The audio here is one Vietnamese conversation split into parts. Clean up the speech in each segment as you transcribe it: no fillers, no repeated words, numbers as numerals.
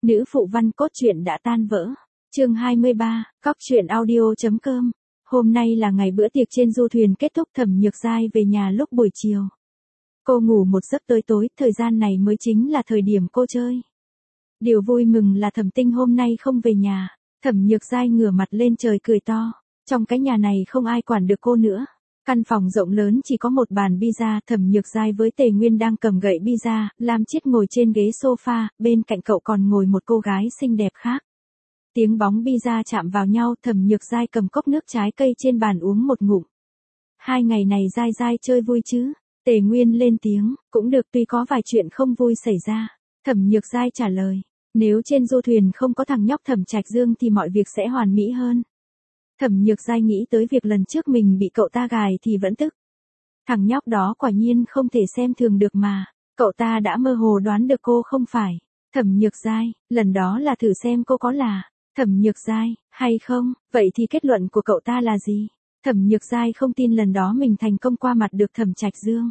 Nữ phụ văn cốt truyện đã tan vỡ. Chương 23, Cóc truyện audio.com. Hôm nay là ngày bữa tiệc trên du thuyền kết thúc. Thẩm Nhược Giai về nhà lúc buổi chiều. Cô ngủ một giấc tới tối, thời gian này mới chính là thời điểm cô chơi. Điều vui mừng là Thẩm Tinh hôm nay không về nhà. Thẩm Nhược Giai ngửa mặt lên trời cười to. Trong cái nhà này không ai quản được cô nữa. Căn phòng rộng lớn chỉ có một bàn pizza. Thẩm Nhược Giai với Tề Nguyên đang cầm gậy pizza, Lam Chiết ngồi trên ghế sofa, bên cạnh cậu còn ngồi một cô gái xinh đẹp khác. Tiếng bóng pizza chạm vào nhau, Thẩm Nhược Giai cầm cốc nước trái cây trên bàn uống một ngụm. Hai ngày này Giai Giai chơi vui chứ? Tề Nguyên lên tiếng, cũng được, tuy có vài chuyện không vui xảy ra. Thẩm Nhược Giai trả lời, nếu trên du thuyền không có thằng nhóc Thẩm Trạch Dương thì mọi việc sẽ hoàn mỹ hơn. Thẩm Nhược Giai nghĩ tới việc lần trước mình bị cậu ta gài thì vẫn tức. Thằng nhóc đó quả nhiên không thể xem thường được mà. Cậu ta đã mơ hồ đoán được cô không phải. Thẩm Nhược Giai, lần đó là thử xem cô có là Thẩm Nhược Giai hay không, vậy thì kết luận của cậu ta là gì? Thẩm Nhược Giai không tin lần đó mình thành công qua mặt được Thẩm Trạch Dương.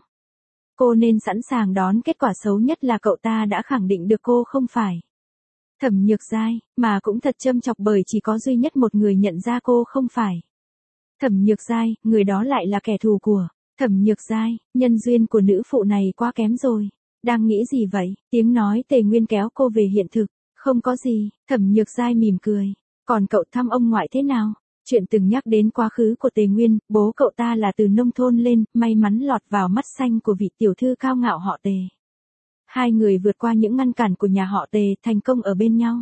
Cô nên sẵn sàng đón kết quả xấu nhất là cậu ta đã khẳng định được cô không phải Thẩm Nhược Giai, mà cũng thật châm chọc bởi chỉ có duy nhất một người nhận ra cô không phải Thẩm Nhược Giai, người đó lại là kẻ thù của Thẩm Nhược Giai. Nhân duyên của nữ phụ này quá kém rồi. Đang nghĩ gì vậy? Tiếng nói Tề Nguyên kéo cô về hiện thực. Không có gì. Thẩm Nhược Giai mỉm cười. Còn cậu thăm ông ngoại thế nào? Chuyện từng nhắc đến quá khứ của Tề Nguyên, bố cậu ta là từ nông thôn lên, may mắn lọt vào mắt xanh của vị tiểu thư cao ngạo họ Tề. Hai người vượt qua những ngăn cản của nhà họ Tề, thành công ở bên nhau.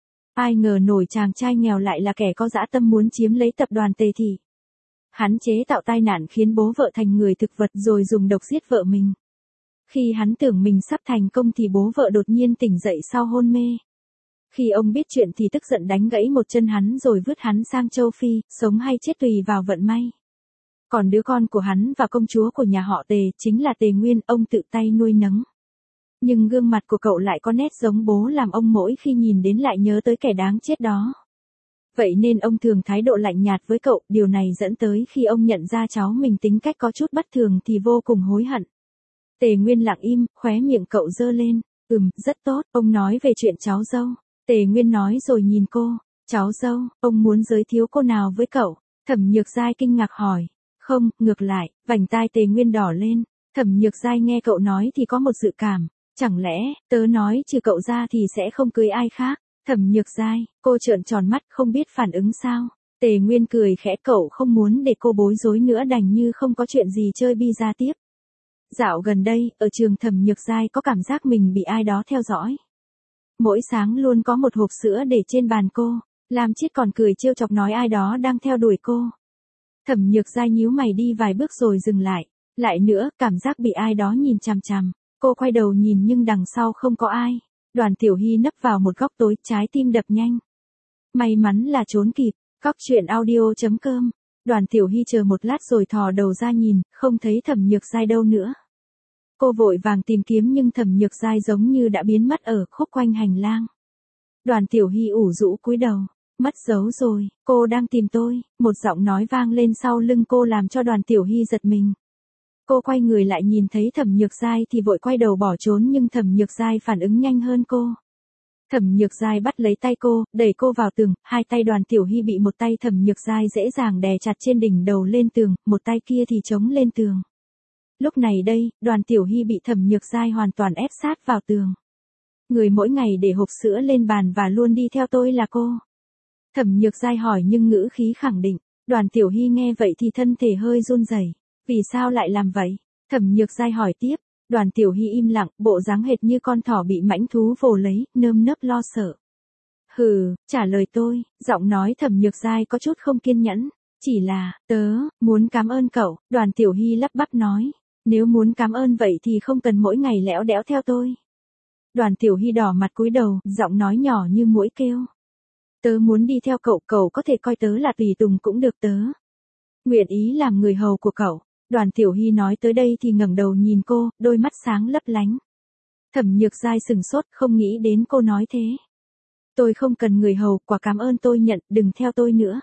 Ai ngờ nổi chàng trai nghèo lại là kẻ có dã tâm muốn chiếm lấy tập đoàn Tề Thị. Hắn chế tạo tai nạn khiến bố vợ thành người thực vật rồi dùng độc giết vợ mình. Khi hắn tưởng mình sắp thành công thì bố vợ đột nhiên tỉnh dậy sau hôn mê. Khi ông biết chuyện thì tức giận đánh gãy một chân hắn rồi vứt hắn sang châu Phi, sống hay chết tùy vào vận may. Còn đứa con của hắn và công chúa của nhà họ Tề chính là Tề Nguyên, ông tự tay nuôi nấng. Nhưng gương mặt của cậu lại có nét giống bố làm ông mỗi khi nhìn đến lại nhớ tới kẻ đáng chết đó. Vậy nên ông thường thái độ lạnh nhạt với cậu, điều này dẫn tới khi ông nhận ra cháu mình tính cách có chút bất thường thì vô cùng hối hận. Tề Nguyên lặng im, khóe miệng cậu giơ lên. Rất tốt, ông nói về chuyện cháu dâu. Tề Nguyên nói rồi nhìn cô. Cháu dâu, ông muốn giới thiệu cô nào với cậu? Thẩm Nhược Giai kinh ngạc hỏi. Không, ngược lại, vành tai Tề Nguyên đỏ lên. Thẩm Nhược Giai nghe cậu nói thì có một dự cảm. Chẳng lẽ, tớ nói trừ cậu ra thì sẽ không cưới ai khác? Thẩm Nhược Giai, cô trợn tròn mắt không biết phản ứng sao. Tề Nguyên cười khẽ, cậu không muốn để cô bối rối nữa đành như không có chuyện gì chơi pizza tiếp. Dạo gần đây, ở trường Thẩm Nhược Giai có cảm giác mình bị ai đó theo dõi. Mỗi sáng luôn có một hộp sữa để trên bàn cô. Lam Chiết còn cười trêu chọc nói ai đó đang theo đuổi cô. Thẩm Nhược Giai nhíu mày đi vài bước rồi dừng lại. Lại nữa, cảm giác bị ai đó nhìn chằm chằm. Cô quay đầu nhìn nhưng đằng sau không có ai. Đoàn Tiểu Hy nấp vào một góc tối, trái tim đập nhanh. May mắn là trốn kịp. Cóc truyện audio.com. Đoàn Tiểu Hy chờ một lát rồi thò đầu ra nhìn, không thấy Thẩm Nhược Giai đâu nữa. Cô vội vàng tìm kiếm nhưng Thẩm Nhược Giai giống như đã biến mất ở khúc quanh hành lang. Đoàn Tiểu Hy ủ rũ cúi đầu. Mất dấu rồi, cô đang tìm tôi. Một giọng nói vang lên sau lưng cô làm cho Đoàn Tiểu Hy giật mình. Cô quay người lại nhìn thấy Thẩm Nhược Giai thì vội quay đầu bỏ trốn nhưng Thẩm Nhược Giai phản ứng nhanh hơn cô. Thẩm Nhược Giai bắt lấy tay cô, đẩy cô vào tường, hai tay Đoàn Tiểu Hy bị một tay Thẩm Nhược Giai dễ dàng đè chặt trên đỉnh đầu lên tường, một tay kia thì chống lên tường. Lúc này đây, Đoàn Tiểu Hy bị Thẩm Nhược Giai hoàn toàn ép sát vào tường. Người mỗi ngày để hộp sữa lên bàn và luôn đi theo tôi là cô. Thẩm Nhược Giai hỏi nhưng ngữ khí khẳng định. Đoàn Tiểu Hy nghe vậy thì thân thể hơi run rẩy. Vì sao lại làm vậy? Thẩm Nhược Giai hỏi tiếp. Đoàn Tiểu Hy im lặng, bộ dáng hệt như con thỏ bị mãnh thú vồ lấy, nơm nớp lo sợ. Hừ, trả lời tôi. Giọng nói Thẩm Nhược Giai có chút không kiên nhẫn. Chỉ là, tớ muốn cảm ơn cậu. Đoàn Tiểu Hy lắp bắp nói. Nếu muốn cảm ơn vậy thì không cần mỗi ngày lẽo đẽo theo tôi. Đoàn Tiểu Hy đỏ mặt cúi đầu, giọng nói nhỏ như muỗi kêu. Tớ muốn đi theo cậu, cậu có thể coi tớ là tùy tùng cũng được, tớ nguyện ý làm người hầu của cậu. Đoàn Tiểu Hy nói tới đây thì ngẩng đầu nhìn cô, đôi mắt sáng lấp lánh. Thẩm Nhược Giai sừng sốt, không nghĩ đến cô nói thế. Tôi không cần người hầu, quả cảm ơn tôi nhận, đừng theo tôi nữa.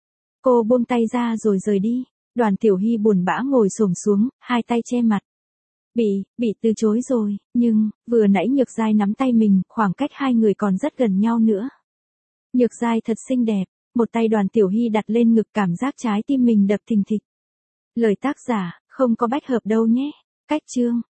Cô buông tay ra rồi rời đi. Đoàn Tiểu Hy buồn bã ngồi xổm xuống, hai tay che mặt. Bị từ chối rồi, nhưng, vừa nãy Nhược Giai nắm tay mình, khoảng cách hai người còn rất gần nhau nữa. Nhược Giai thật xinh đẹp, một tay Đoàn Tiểu Hy đặt lên ngực, cảm giác trái tim mình đập thình thịch. Lời tác giả, không có bách hợp đâu nhé. Cách chương.